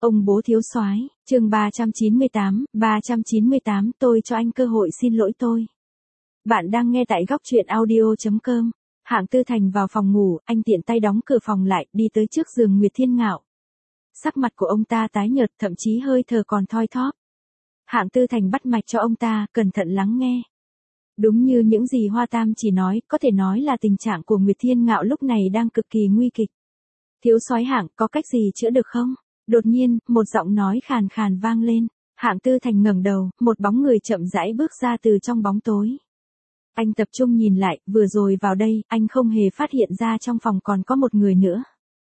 Ông bố thiếu soái, chương 398, tôi cho anh cơ hội xin lỗi tôi. Bạn đang nghe tại góc truyện audio.com. Hạng Tư Thành vào phòng ngủ, anh tiện tay đóng cửa phòng lại, đi tới trước giường Nguyệt Thiên Ngạo. Sắc mặt của ông ta tái nhợt, thậm chí hơi thở còn thoi thóp. Hạng Tư Thành bắt mạch cho ông ta, cẩn thận lắng nghe. Đúng như những gì Hoa Tam chỉ nói, có thể nói là tình trạng của Nguyệt Thiên Ngạo lúc này đang cực kỳ nguy kịch. Thiếu soái Hạng, có cách gì chữa được không? Đột nhiên, một giọng nói khàn khàn vang lên. Hạng Tư Thành ngẩng đầu, một bóng người chậm rãi bước ra từ trong bóng tối. Anh tập trung nhìn lại, vừa rồi vào đây, anh không hề phát hiện ra trong phòng còn có một người nữa.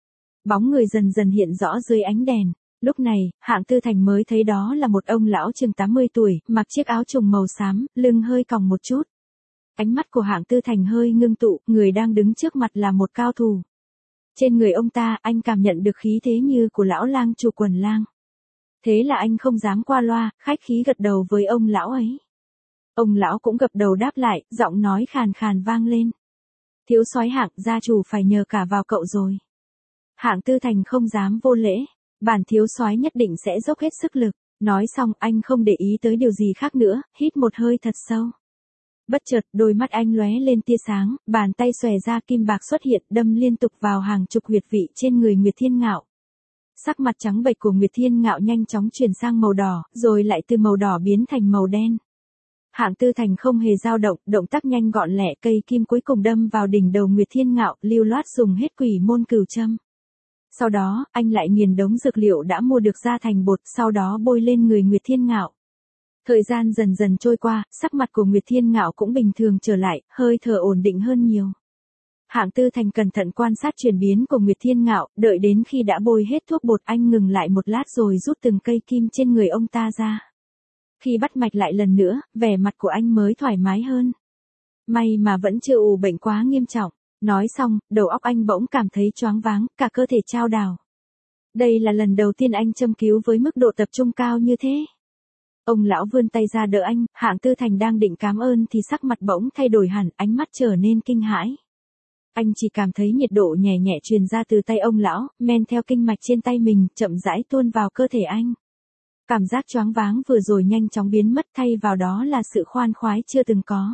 Bóng người dần dần hiện rõ dưới ánh đèn. Lúc này, Hạng Tư Thành mới thấy đó là một ông lão chừng 80 tuổi, mặc chiếc áo trùng màu xám, lưng hơi còng một chút. Ánh mắt của Hạng Tư Thành hơi ngưng tụ, người đang đứng trước mặt là một cao thủ. Trên người ông ta, anh cảm nhận được khí thế như của lão lang chủ quần lang. Thế là anh không dám qua loa, khách khí gật đầu với ông lão ấy. Ông lão cũng gật đầu đáp lại, giọng nói khàn khàn vang lên. Thiếu soái Hạng, gia chủ phải nhờ cả vào cậu rồi. Hạng Tư Thành không dám vô lễ, bản thiếu soái nhất định sẽ dốc hết sức lực. Nói xong, anh không để ý tới điều gì khác nữa, hít một hơi thật sâu. Bất chợt, đôi mắt anh lóe lên tia sáng, bàn tay xòe ra kim bạc xuất hiện, đâm liên tục vào hàng chục huyệt vị trên người Nguyệt Thiên Ngạo. Sắc mặt trắng bệch của Nguyệt Thiên Ngạo nhanh chóng chuyển sang màu đỏ, rồi lại từ màu đỏ biến thành màu đen. Hạng Tư Thành không hề dao động, động tác nhanh gọn lẹ, cây kim cuối cùng đâm vào đỉnh đầu Nguyệt Thiên Ngạo, lưu loát dùng hết quỷ môn cửu châm. Sau đó, anh lại nghiền đống dược liệu đã mua được ra thành bột, sau đó bôi lên người Nguyệt Thiên Ngạo. Thời gian dần dần trôi qua, sắc mặt của Nguyệt Thiên Ngạo cũng bình thường trở lại, hơi thở ổn định hơn nhiều. Hạng Tư Thành cẩn thận quan sát chuyển biến của Nguyệt Thiên Ngạo, đợi đến khi đã bôi hết thuốc bột anh ngừng lại một lát rồi rút từng cây kim trên người ông ta ra. Khi bắt mạch lại lần nữa, vẻ mặt của anh mới thoải mái hơn. May mà vẫn chưa ù bệnh quá nghiêm trọng. Nói xong, đầu óc anh bỗng cảm thấy choáng váng, cả cơ thể chao đảo. Đây là lần đầu tiên anh châm cứu với mức độ tập trung cao như thế. Ông lão vươn tay ra đỡ anh, Hạng Tư Thành đang định cảm ơn thì sắc mặt bỗng thay đổi hẳn, ánh mắt trở nên kinh hãi. Anh chỉ cảm thấy nhiệt độ nhẹ nhẹ truyền ra từ tay ông lão, men theo kinh mạch trên tay mình, chậm rãi tuôn vào cơ thể anh. Cảm giác choáng váng vừa rồi nhanh chóng biến mất, thay vào đó là sự khoan khoái chưa từng có.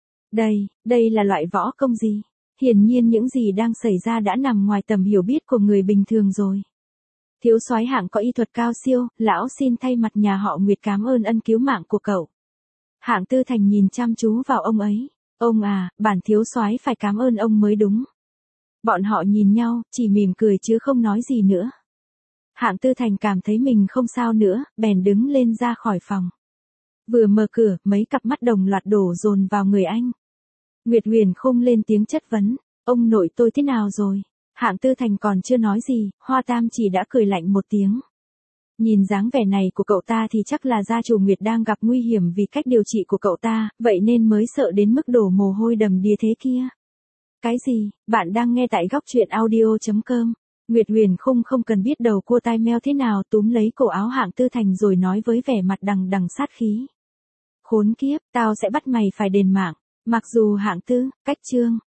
Đây là loại võ công gì? Hiển nhiên những gì đang xảy ra đã nằm ngoài tầm hiểu biết của người bình thường rồi. Thiếu soái Hạng có y thuật cao siêu, lão xin thay mặt nhà họ Nguyệt cảm ơn ân cứu mạng của cậu. Hạng Tư Thành nhìn chăm chú vào ông ấy. Ông à, bản thiếu soái phải cảm ơn ông mới đúng. Bọn họ nhìn nhau, chỉ mỉm cười chứ không nói gì nữa. Hạng Tư Thành cảm thấy mình không sao nữa, bèn đứng lên ra khỏi phòng. Vừa mở cửa, mấy cặp mắt đồng loạt đổ dồn vào người anh. Nguyệt Huyền Khung lên tiếng chất vấn, ông nội tôi thế nào rồi? Hạng Tư Thành còn chưa nói gì, Hoa Tam chỉ đã cười lạnh một tiếng. Nhìn dáng vẻ này của cậu ta thì chắc là gia chủ Nguyệt đang gặp nguy hiểm vì cách điều trị của cậu ta, vậy nên mới sợ đến mức đổ mồ hôi đầm đìa thế kia. Cái gì? Bạn đang nghe tại góc truyện audio.com. Nguyệt Huyền Khung không cần biết đầu cua tai meo thế nào, túm lấy cổ áo Hạng Tư Thành rồi nói với vẻ mặt đằng đằng sát khí. Khốn kiếp, tao sẽ bắt mày phải đền mạng. Mặc dù Hạng Tư, cách chương.